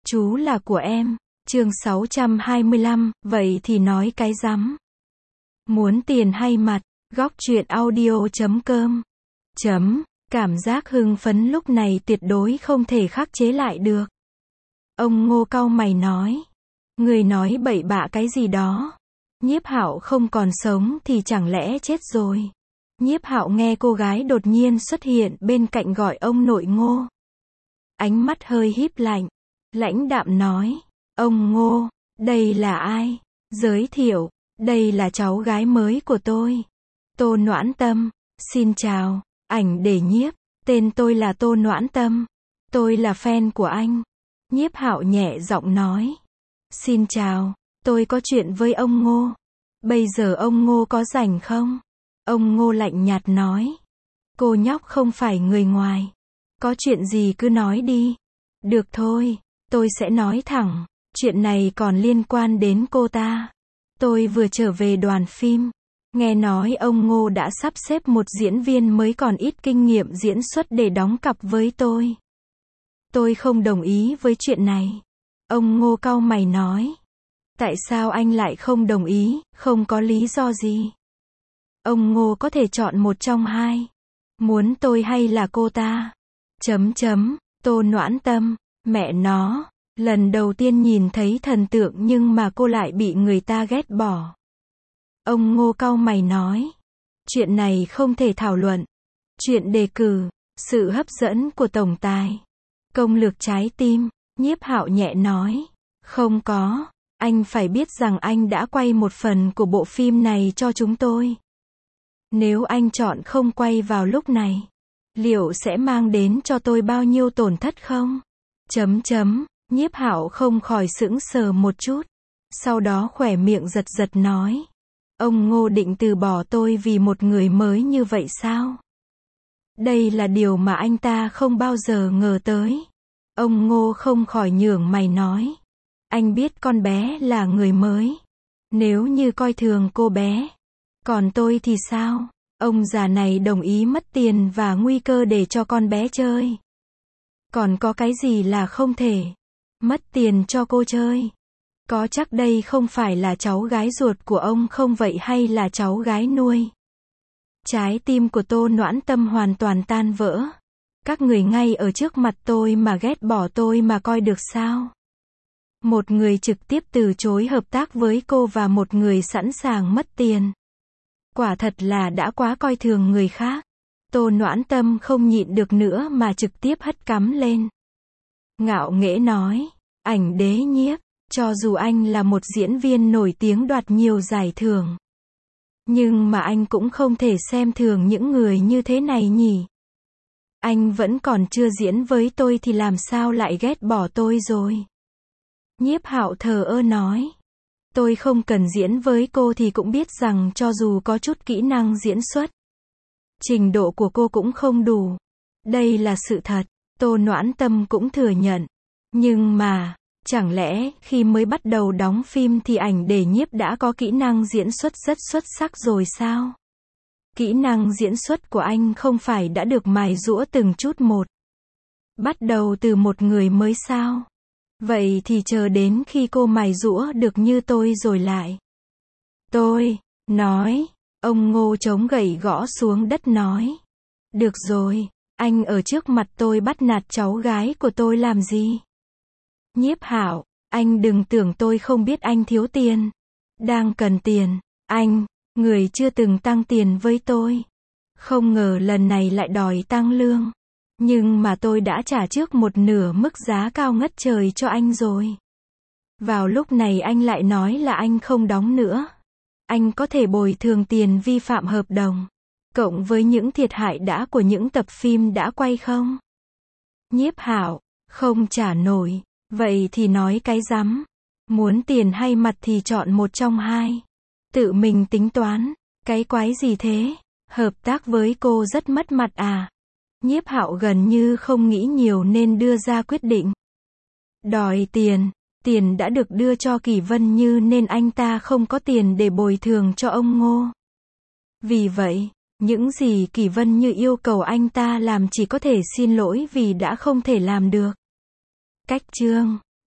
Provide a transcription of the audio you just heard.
Chú là của em. Chương 625, vậy thì nói cái rắm. Muốn tiền hay mặt? Góc truyện audio.com. Cảm giác hưng phấn lúc này tuyệt đối không thể khắc chế lại được. Ông Ngô cau mày nói. Người nói bậy bạ cái gì đó. Nhiếp Hạo không còn sống thì chẳng lẽ chết rồi. Nhiếp Hạo nghe cô gái đột nhiên xuất hiện bên cạnh gọi ông nội Ngô. Ánh mắt hơi híp lạnh. Lãnh đạm nói. Ông Ngô, đây là ai? Giới thiệu, đây là cháu gái mới của tôi. Tô Noãn Tâm. Xin chào, ảnh để nhiếp. Tên tôi là Tô Noãn Tâm. Tôi là fan của anh. Nhiếp Hạo nhẹ giọng nói. Xin chào, tôi có chuyện với ông Ngô. Bây giờ ông Ngô có rảnh không? Ông Ngô lạnh nhạt nói. Cô nhóc không phải người ngoài. Có chuyện gì cứ nói đi. Được thôi, tôi sẽ nói thẳng. Chuyện này còn liên quan đến cô ta. Tôi vừa trở về đoàn phim. Nghe nói ông Ngô đã sắp xếp một diễn viên mới còn ít kinh nghiệm diễn xuất để đóng cặp với tôi. Tôi không đồng ý với chuyện này. Ông Ngô cau mày nói. Tại sao anh lại không đồng ý, không có lý do gì? Ông Ngô có thể chọn một trong hai. Muốn tôi hay là cô ta? Tô Noãn Tâm, mẹ nó. Lần đầu tiên nhìn thấy thần tượng nhưng mà cô lại bị người ta ghét bỏ. Ông Ngô cau mày nói. Chuyện này không thể thảo luận. Chuyện đề cử, sự hấp dẫn của tổng tài. Công lược trái tim, Nhiếp Hạo nhẹ nói. Không có, anh phải biết rằng anh đã quay một phần của bộ phim này cho chúng tôi. Nếu anh chọn không quay vào lúc này, liệu sẽ mang đến cho tôi bao nhiêu tổn thất không? Nhiếp Hạo không khỏi sững sờ một chút. Sau đó khỏe miệng giật giật nói. Ông Ngô định từ bỏ tôi vì một người mới như vậy sao? Đây là điều mà anh ta không bao giờ ngờ tới. Ông Ngô không khỏi nhướng mày nói. Anh biết con bé là người mới. Nếu như coi thường cô bé. Còn tôi thì sao? Ông già này đồng ý mất tiền và nguy cơ để cho con bé chơi. Còn có cái gì là không thể? Mất tiền cho cô chơi. Có chắc đây không phải là cháu gái ruột của ông không vậy hay là cháu gái nuôi? Trái tim của Tô Noãn Tâm hoàn toàn tan vỡ. Các người ngay ở trước mặt tôi mà ghét bỏ tôi mà coi được sao? Một người trực tiếp từ chối hợp tác với cô và một người sẵn sàng mất tiền. Quả thật là đã quá coi thường người khác. Tô Noãn Tâm không nhịn được nữa mà trực tiếp hất cắm lên. Ngạo nghễ nói. Ảnh đế nhiếp. Cho dù anh là một diễn viên nổi tiếng đoạt nhiều giải thưởng. Nhưng mà anh cũng không thể xem thường những người như thế này nhỉ. Anh vẫn còn chưa diễn với tôi thì làm sao lại ghét bỏ tôi rồi. Nhiếp Hạo thờ ơ nói. Tôi không cần diễn với cô thì cũng biết rằng cho dù có chút kỹ năng diễn xuất, trình độ của cô cũng không đủ. Đây là sự thật. Tô Noãn Tâm cũng thừa nhận. Nhưng mà, chẳng lẽ khi mới bắt đầu đóng phim thì ảnh để nhiếp đã có kỹ năng diễn xuất rất xuất sắc rồi sao? Kỹ năng diễn xuất của anh không phải đã được mài giũa từng chút một. Bắt đầu từ một người mới sao? Vậy thì chờ đến khi cô mài giũa được như tôi rồi lại. Tôi nói. Ông Ngô chống gậy gõ xuống đất nói. Được rồi, anh ở trước mặt tôi bắt nạt cháu gái của tôi làm gì? Nhiếp Hạo, anh đừng tưởng tôi không biết anh thiếu tiền. Đang cần tiền. Anh, người chưa từng tăng tiền với tôi. Không ngờ lần này lại đòi tăng lương. Nhưng mà tôi đã trả trước một nửa mức giá cao ngất trời cho anh rồi. Vào lúc này anh lại nói là anh không đóng nữa. Anh có thể bồi thường tiền vi phạm hợp đồng, cộng với những thiệt hại đã của những tập phim đã quay không? Nhiếp Hạo, không trả nổi. Vậy thì nói cái rắm. Muốn tiền hay mặt thì chọn một trong hai. Tự mình tính toán. Cái quái gì thế? Hợp tác với cô rất mất mặt à? Nhiếp Hạo gần như không nghĩ nhiều nên đưa ra quyết định. Đòi tiền. Tiền đã được đưa cho Kỳ Vân Như nên anh ta không có tiền để bồi thường cho ông Ngô. Vì vậy, những gì Kỳ Vân Như yêu cầu anh ta làm chỉ có thể xin lỗi vì đã không thể làm được. Cách chương